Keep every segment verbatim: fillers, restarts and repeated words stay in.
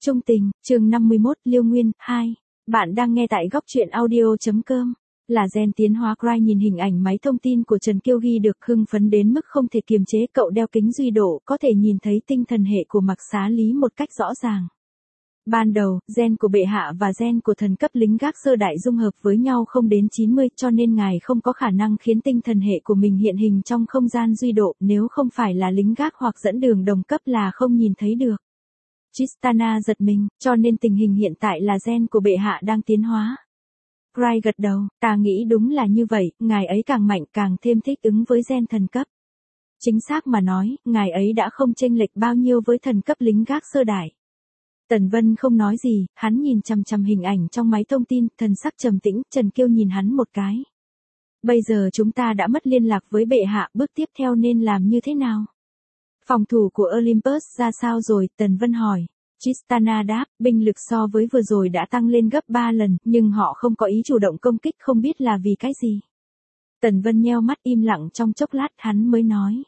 Trung tình, chương năm mươi mốt, Liêu Nguyên, hai. Bạn đang nghe tại góc truyện audio.com. Là gen tiến hóa Cry nhìn hình ảnh máy thông tin của Trần Kiêu ghi được hưng phấn đến mức không thể kiềm chế. Cậu đeo kính duy độ, có thể nhìn thấy tinh thần hệ của Mạc Xá Lý một cách rõ ràng. Ban đầu, gen của bệ hạ và gen của thần cấp lính gác sơ đại dung hợp với nhau không đến chín mươi, cho nên ngài không có khả năng khiến tinh thần hệ của mình hiện hình trong không gian duy độ, nếu không phải là lính gác hoặc dẫn đường đồng cấp là không nhìn thấy được. Tristana giật mình, cho nên tình hình hiện tại là gen của bệ hạ đang tiến hóa. Cry gật đầu, ta nghĩ đúng là như vậy, ngài ấy càng mạnh càng thêm thích ứng với gen thần cấp. Chính xác mà nói, ngài ấy đã không chênh lệch bao nhiêu với thần cấp lính gác sơ đại. Tần Vân không nói gì, hắn nhìn chằm chằm hình ảnh trong máy thông tin, thần sắc trầm tĩnh. Trần Kiêu nhìn hắn một cái. Bây giờ chúng ta đã mất liên lạc với bệ hạ, bước tiếp theo nên làm như thế nào? Phòng thủ của Olympus ra sao rồi? Tần Vân hỏi. Tristana đáp, binh lực so với vừa rồi đã tăng lên gấp ba lần, nhưng họ không có ý chủ động công kích, không biết là vì cái gì. Tần Vân nheo mắt im lặng trong chốc lát, hắn mới nói.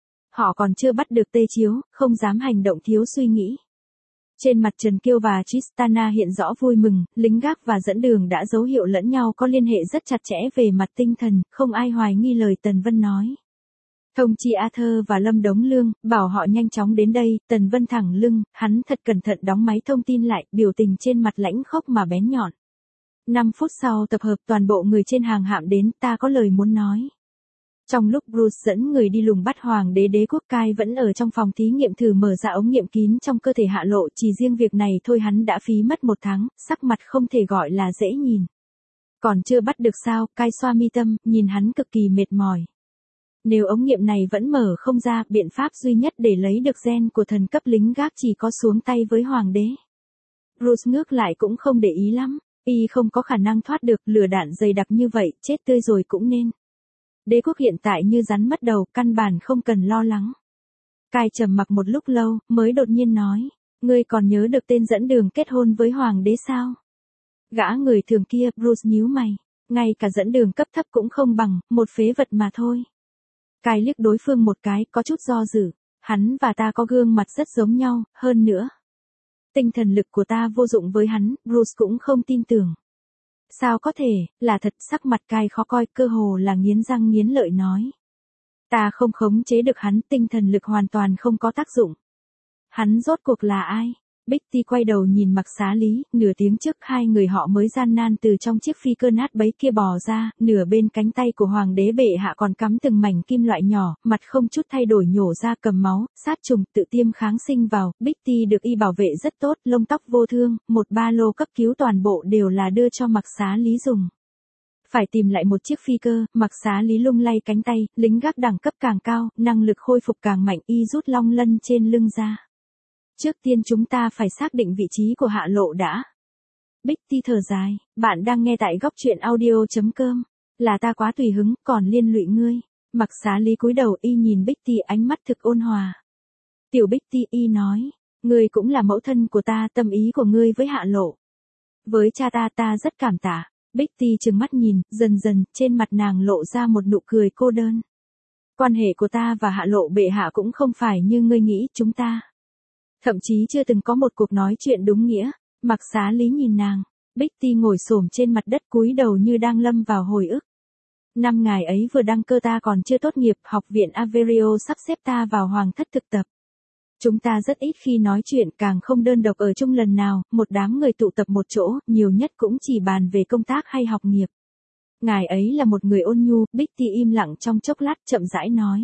Họ còn chưa bắt được Tê Chiếu, không dám hành động thiếu suy nghĩ. Trên mặt Trần Kiêu và Tristana hiện rõ vui mừng, lính gác và dẫn đường đã dấu hiệu lẫn nhau có liên hệ rất chặt chẽ về mặt tinh thần, không ai hoài nghi lời Tần Vân nói. Thông chi Arthur và Lâm Đống Lương, bảo họ nhanh chóng đến đây. Tần Vân thẳng lưng, hắn thật cẩn thận đóng máy thông tin lại, biểu tình trên mặt lãnh khốc mà bén nhọn. năm phút sau tập hợp toàn bộ người trên hàng hạm đến, ta có lời muốn nói. Trong lúc Bruce dẫn người đi lùng bắt hoàng đế đế quốc, Kai vẫn ở trong phòng thí nghiệm thử mở ra ống nghiệm kín trong cơ thể Hạ Lộ, chỉ riêng việc này thôi hắn đã phí mất một tháng, sắc mặt không thể gọi là dễ nhìn. Còn chưa bắt được sao? Kai xoa mi tâm, nhìn hắn cực kỳ mệt mỏi. Nếu ống nghiệm này vẫn mở không ra, biện pháp duy nhất để lấy được gen của thần cấp lính gác chỉ có xuống tay với hoàng đế. Bruce ngước lại cũng không để ý lắm, y không có khả năng thoát được, lửa đạn dày đặc như vậy, chết tươi rồi cũng nên. Đế quốc hiện tại như rắn mất đầu, căn bản không cần lo lắng. Kai trầm mặc một lúc lâu, mới đột nhiên nói, ngươi còn nhớ được tên dẫn đường kết hôn với hoàng đế sao? Gã người thường kia. Bruce nhíu mày, ngay cả dẫn đường cấp thấp cũng không bằng, một phế vật mà thôi. Kai liếc đối phương một cái, có chút do dự, hắn và ta có gương mặt rất giống nhau, hơn nữa. Tinh thần lực của ta vô dụng với hắn, Bruce cũng không tin tưởng. Sao có thể, là thật? Sắc mặt Kai khó coi, cơ hồ là nghiến răng nghiến lợi nói. Ta không khống chế được hắn, tinh thần lực hoàn toàn không có tác dụng. Hắn rốt cuộc là ai? Bitty quay đầu nhìn Mạc Xá Lý, nửa tiếng trước hai người họ mới gian nan từ trong chiếc phi cơ nát bấy kia bò ra, nửa bên cánh tay của hoàng đế bệ hạ còn cắm từng mảnh kim loại nhỏ, mặt không chút thay đổi nhổ ra cầm máu, sát trùng, tự tiêm kháng sinh vào. Bitty được y bảo vệ rất tốt, lông tóc vô thương, một ba lô cấp cứu toàn bộ đều là đưa cho Mạc Xá Lý dùng. Phải tìm lại một chiếc phi cơ. Mạc Xá Lý lung lay cánh tay, lính gác đẳng cấp càng cao, năng lực khôi phục càng mạnh, y rút long lân trên lưng ra. Trước tiên chúng ta phải xác định vị trí của Hạ Lộ đã. Bitty thở dài, bạn đang nghe tại góc truyện audio.com. Là ta quá tùy hứng, còn liên lụy ngươi. Mạc Xá Lý cúi đầu, y nhìn Bitty ánh mắt thực ôn hòa. Tiểu Bitty, y nói, ngươi cũng là mẫu thân của ta, tâm ý của ngươi với Hạ Lộ. Với cha ta, ta rất cảm tạ. Bitty trừng mắt nhìn, dần dần, trên mặt nàng lộ ra một nụ cười cô đơn. Quan hệ của ta và Hạ Lộ bệ hạ cũng không phải như ngươi nghĩ, chúng ta. Thậm chí chưa từng có một cuộc nói chuyện đúng nghĩa. Mạc Xá Lý nhìn nàng. Bitty ngồi xổm trên mặt đất cúi đầu như đang lâm vào hồi ức. Năm ngày ấy vừa đăng cơ ta còn chưa tốt nghiệp, học viện Averio sắp xếp ta vào hoàng thất thực tập. Chúng ta rất ít khi nói chuyện, càng không đơn độc ở chung lần nào, một đám người tụ tập một chỗ, nhiều nhất cũng chỉ bàn về công tác hay học nghiệp. Ngài ấy là một người ôn nhu. Bitty im lặng trong chốc lát, chậm rãi nói.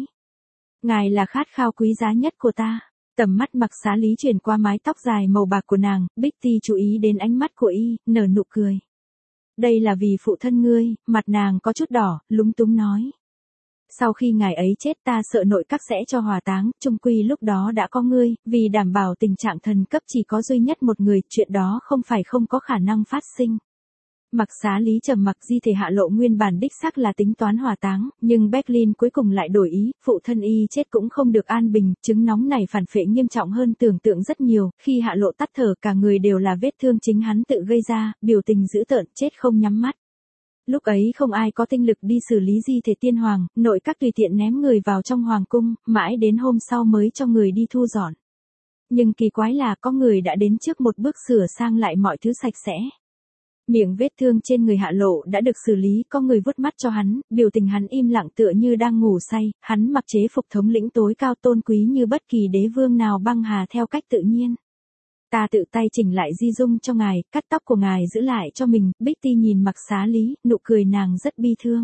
Ngài là khát khao quý giá nhất của ta. Tầm mắt Mạc Xá Lý chuyển qua mái tóc dài màu bạc của nàng, Bitty chú ý đến ánh mắt của y, nở nụ cười. Đây là vì phụ thân ngươi. Mặt nàng có chút đỏ, lúng túng nói. Sau khi ngài ấy chết ta sợ nội các sẽ cho hỏa táng, chung quy lúc đó đã có ngươi, vì đảm bảo tình trạng thần cấp chỉ có duy nhất một người, chuyện đó không phải không có khả năng phát sinh. Mạc Xá Lý trầm mặc, di thể Hạ Lộ nguyên bản đích xác là tính toán hỏa táng, nhưng Berlin cuối cùng lại đổi ý, phụ thân y chết cũng không được an bình, chứng nóng này phản phệ nghiêm trọng hơn tưởng tượng rất nhiều, khi Hạ Lộ tắt thở cả người đều là vết thương chính hắn tự gây ra, biểu tình dữ tợn, chết không nhắm mắt. Lúc ấy không ai có tinh lực đi xử lý di thể tiên hoàng, nội các tùy tiện ném người vào trong hoàng cung, mãi đến hôm sau mới cho người đi thu dọn. Nhưng kỳ quái là có người đã đến trước một bước sửa sang lại mọi thứ sạch sẽ. Miệng vết thương trên người Hạ Lộ đã được xử lý, có người vuốt mắt cho hắn, biểu tình hắn im lặng tựa như đang ngủ say, hắn mặc chế phục thống lĩnh tối cao tôn quý như bất kỳ đế vương nào băng hà theo cách tự nhiên. Ta tự tay chỉnh lại di dung cho ngài, cắt tóc của ngài giữ lại cho mình, Bích Ti nhìn Mặc Xá Lý, nụ cười nàng rất bi thương.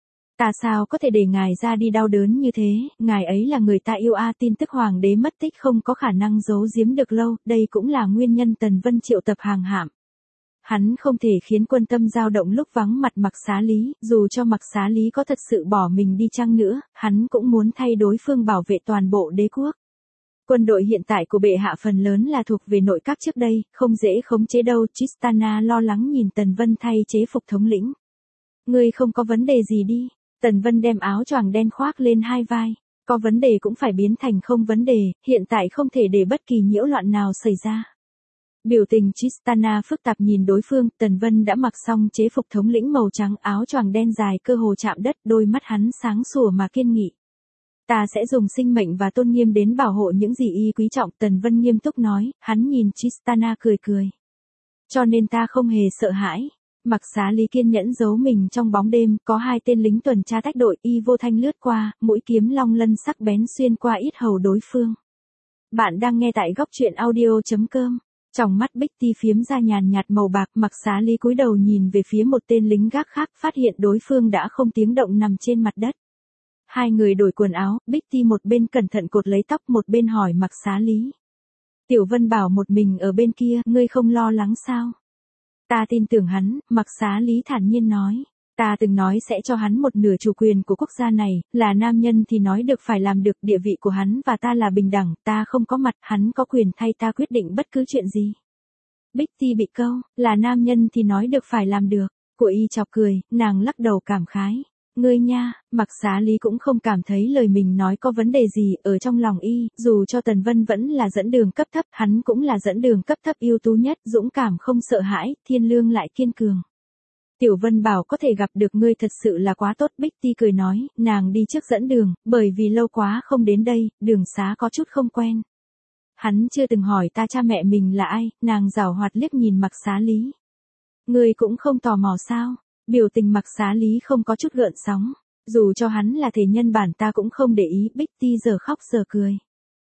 Ta sao có thể để ngài ra đi đau đớn như thế, ngài ấy là người ta yêu a, tin tức hoàng đế mất tích không có khả năng giấu giếm được lâu, đây cũng là nguyên nhân Tần Vân triệu tập hàng hạm. Hắn không thể khiến quân tâm dao động lúc vắng mặt Mặc Xá Lý, dù cho Mặc Xá Lý có thật sự bỏ mình đi chăng nữa, hắn cũng muốn thay đối phương bảo vệ toàn bộ đế quốc. Quân đội hiện tại của bệ hạ phần lớn là thuộc về nội các trước đây, không dễ khống chế đâu. Tristana lo lắng nhìn Tần Vân thay chế phục thống lĩnh. Ngươi không có vấn đề gì đi. Tần Vân đem áo choàng đen khoác lên hai vai. Có vấn đề cũng phải biến thành không vấn đề, hiện tại không thể để bất kỳ nhiễu loạn nào xảy ra. Biểu tình Tristana phức tạp nhìn đối phương, Tần Vân đã mặc xong chế phục thống lĩnh màu trắng, áo choàng đen dài cơ hồ chạm đất, đôi mắt hắn sáng sủa mà kiên nghị. Ta sẽ dùng sinh mệnh và tôn nghiêm đến bảo hộ những gì y quý trọng, Tần Vân nghiêm túc nói, hắn nhìn Tristana cười cười. Cho nên ta không hề sợ hãi. Mặc Xá Lý kiên nhẫn giấu mình trong bóng đêm, có hai tên lính tuần tra tách đội, y vô thanh lướt qua, mũi kiếm long lân sắc bén xuyên qua yết hầu đối phương. Bạn đang nghe tại góc truyện audio chấm com. Trong mắt Bích Ti phiếm ra nhàn nhạt màu bạc, Mặc Xá Lý cúi đầu nhìn về phía một tên lính gác khác, phát hiện đối phương đã không tiếng động nằm trên mặt đất. Hai người đổi quần áo, Bích Ti một bên cẩn thận cột lấy tóc, một bên hỏi Mặc Xá Lý. Tiểu Vân Bảo một mình ở bên kia, ngươi không lo lắng sao? Ta tin tưởng hắn, Mặc Xá Lý thản nhiên nói. Ta từng nói sẽ cho hắn một nửa chủ quyền của quốc gia này, là nam nhân thì nói được phải làm được, địa vị của hắn và ta là bình đẳng, ta không có mặt, hắn có quyền thay ta quyết định bất cứ chuyện gì. Bích Ti bị câu, là nam nhân thì nói được phải làm được, của y chọc cười, nàng lắc đầu cảm khái. Ngươi nha, Mặc Xá Lý cũng không cảm thấy lời mình nói có vấn đề gì, ở trong lòng y, dù cho Tần Vân vẫn là dẫn đường cấp thấp, hắn cũng là dẫn đường cấp thấp ưu tú nhất, dũng cảm không sợ hãi, thiên lương lại kiên cường. Tiểu Vân Bảo có thể gặp được ngươi thật sự là quá tốt, Bích Ti cười nói, nàng đi trước dẫn đường, bởi vì lâu quá không đến đây, đường xá có chút không quen. Hắn chưa từng hỏi ta cha mẹ mình là ai, nàng giảo hoạt liếc nhìn Mặc Xá Lý. Ngươi cũng không tò mò sao? Biểu tình Mặc Xá Lý không có chút gợn sóng, dù cho hắn là thể nhân bản ta cũng không để ý, Bích Ti giờ khóc giờ cười.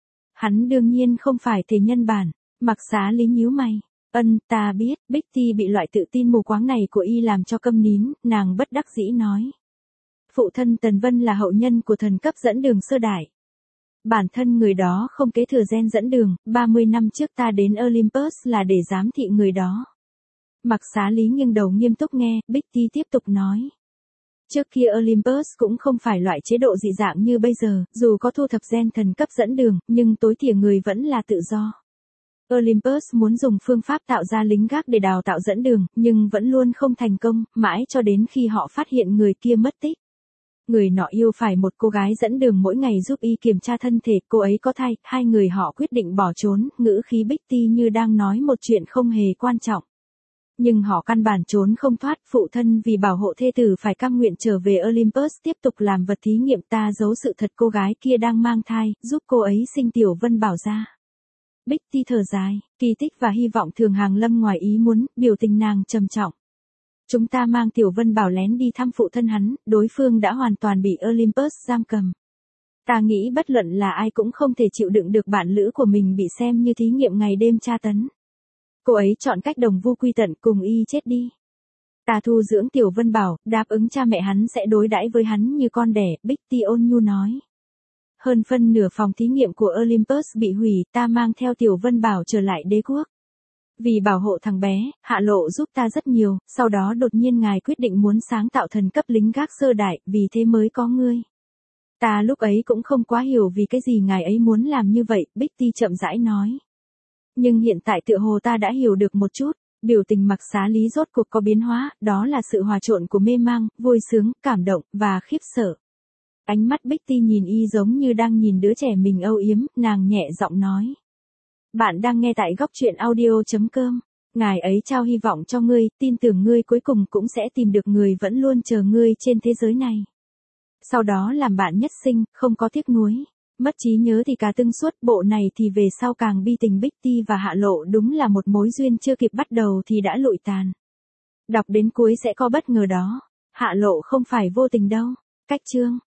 Hắn đương nhiên không phải thể nhân bản, Mặc Xá Lý nhíu mày. Ân, ta biết, Bích Ti bị loại tự tin mù quáng này của y làm cho câm nín, nàng bất đắc dĩ nói. Phụ thân Tần Vân là hậu nhân của thần cấp dẫn đường sơ đại. Bản thân người đó không kế thừa gen dẫn đường, ba mươi năm trước ta đến Olympus là để giám thị người đó. Mặc Xá Lý nghiêng đầu nghiêm túc nghe, Bích Ti tiếp tục nói. Trước kia Olympus cũng không phải loại chế độ dị dạng như bây giờ, dù có thu thập gen thần cấp dẫn đường, nhưng tối thiểu người vẫn là tự do. Olympus muốn dùng phương pháp tạo ra lính gác để đào tạo dẫn đường, nhưng vẫn luôn không thành công, mãi cho đến khi họ phát hiện người kia mất tích. Người nọ yêu phải một cô gái dẫn đường mỗi ngày giúp y kiểm tra thân thể, cô ấy có thai, hai người họ quyết định bỏ trốn, ngữ khí Bích Ti như đang nói một chuyện không hề quan trọng. Nhưng họ căn bản trốn không thoát, phụ thân vì bảo hộ thê tử phải cam nguyện trở về Olympus tiếp tục làm vật thí nghiệm, ta giấu sự thật cô gái kia đang mang thai, giúp cô ấy sinh Tiểu Vân Bảo ra. Bích Ti thở dài, kỳ tích và hy vọng thường hàng lâm ngoài ý muốn, biểu tình nàng trầm trọng. Chúng ta mang Tiểu Vân Bảo lén đi thăm phụ thân hắn, đối phương đã hoàn toàn bị Olympus giam cầm. Ta nghĩ bất luận là ai cũng không thể chịu đựng được bạn lữ của mình bị xem như thí nghiệm ngày đêm tra tấn. Cô ấy chọn cách đồng vu quy tận cùng y chết đi. Ta thu dưỡng Tiểu Vân Bảo, đáp ứng cha mẹ hắn sẽ đối đãi với hắn như con đẻ, Bích Ti ôn nhu nói. Hơn phân nửa phòng thí nghiệm của Olympus bị hủy, ta mang theo Tiểu Vân Bảo trở lại đế quốc. Vì bảo hộ thằng bé, Hạ Lộ giúp ta rất nhiều, sau đó đột nhiên ngài quyết định muốn sáng tạo thần cấp lính gác sơ đại, vì thế mới có ngươi. Ta lúc ấy cũng không quá hiểu vì cái gì ngài ấy muốn làm như vậy, Bích Ti chậm rãi nói. Nhưng hiện tại tựa hồ ta đã hiểu được một chút, biểu tình Mặc Xá Lý rốt cuộc có biến hóa, đó là sự hòa trộn của mê mang, vui sướng, cảm động, và khiếp sợ. Ánh mắt Bích Ti nhìn y giống như đang nhìn đứa trẻ mình âu yếm, nàng nhẹ giọng nói. Bạn đang nghe tại góc truyện audio chấm com. Ngài ấy trao hy vọng cho ngươi, tin tưởng ngươi cuối cùng cũng sẽ tìm được người vẫn luôn chờ ngươi trên thế giới này. Sau đó làm bạn nhất sinh, không có tiếc nuối. Mất trí nhớ thì cả tưng suốt, bộ này thì về sau càng bi tình, Bích Ti và Hạ Lộ đúng là một mối duyên chưa kịp bắt đầu thì đã lụi tàn. Đọc đến cuối sẽ có bất ngờ đó. Hạ Lộ không phải vô tình đâu. Cách chương